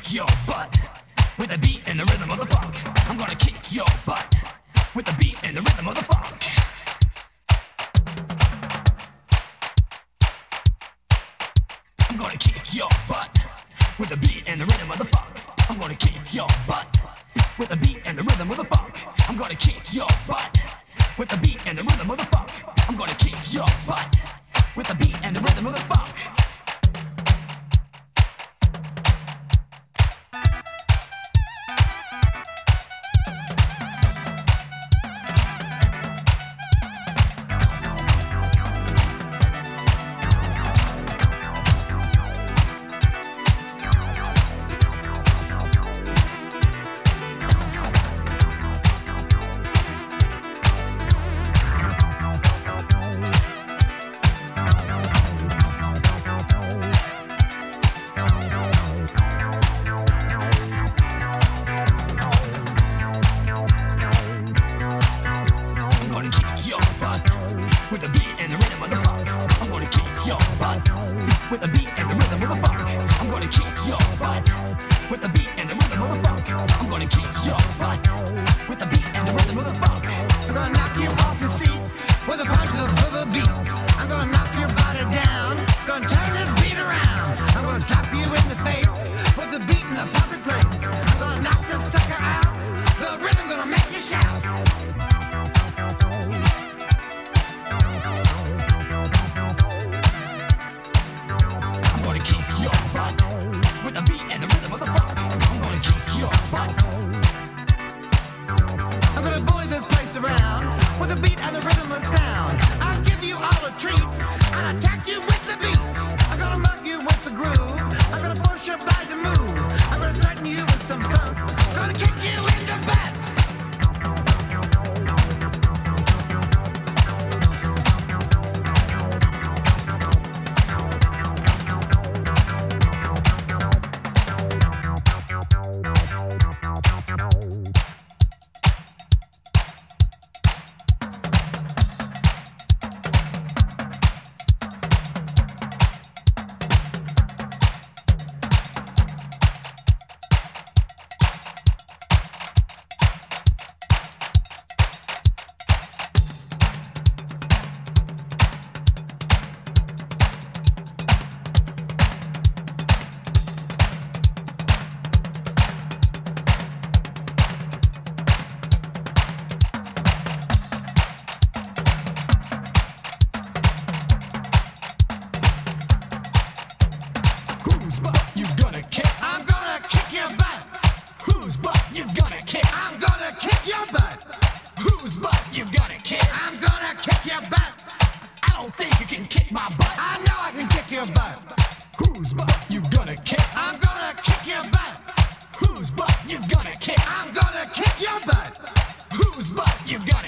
kick your butt with the beat and the rhythm of the funk. I'm gonna kick your butt with the beat and the rhythm of the funk. I'm gonna kick your butt with the beat and the rhythm of the funk. I'm gonna kick your butt with the beat and the rhythm of the funk. I'm gonna kick your butt with the beat and the rhythm of the funk. I'm gonna kick your butt with the beat and the rhythm of the funk. With the beat and the rhythm of the funk, I'm gonna kick your butt. With the beat and the rhythm of the funk, I'm gonna kick your butt. With the beat and the rhythm of the funk, I'm gonna kick your butt. With the beat and the rhythm of the funk, I'm gonna knock you off your seat with a punch of the beat. I'm gonna knock your body down, gonna turn this beat around. I'm gonna slap you in the face with the beat in the public place. I'm gonna knock this sucker out, the rhythm gonna make you shout. with the beat and the rhythm of the funk, I'm gonna kick your butt. I'm gonna bully this place around with the beat and the rhythm of sound. I'll give you all a treat and attack you with the beat. I'm gonna mug you with the groove. I'm gonna force your body to move. I'm gonna threaten you with some funk. Gonna kick you in the butt. Whose butt you gonna kick? I'm gonna kick your butt. Whose butt you gonna kick? I'm gonna kick your butt. Whose butt you gonna kick? I'm gonna kick your butt. I don't think you can kick my butt. I know I can kick your butt. Whose butt you gonna kick? I'm gonna kick your butt. Whose butt you gonna kick? I'm gonna kick your butt. Whose butt you gonna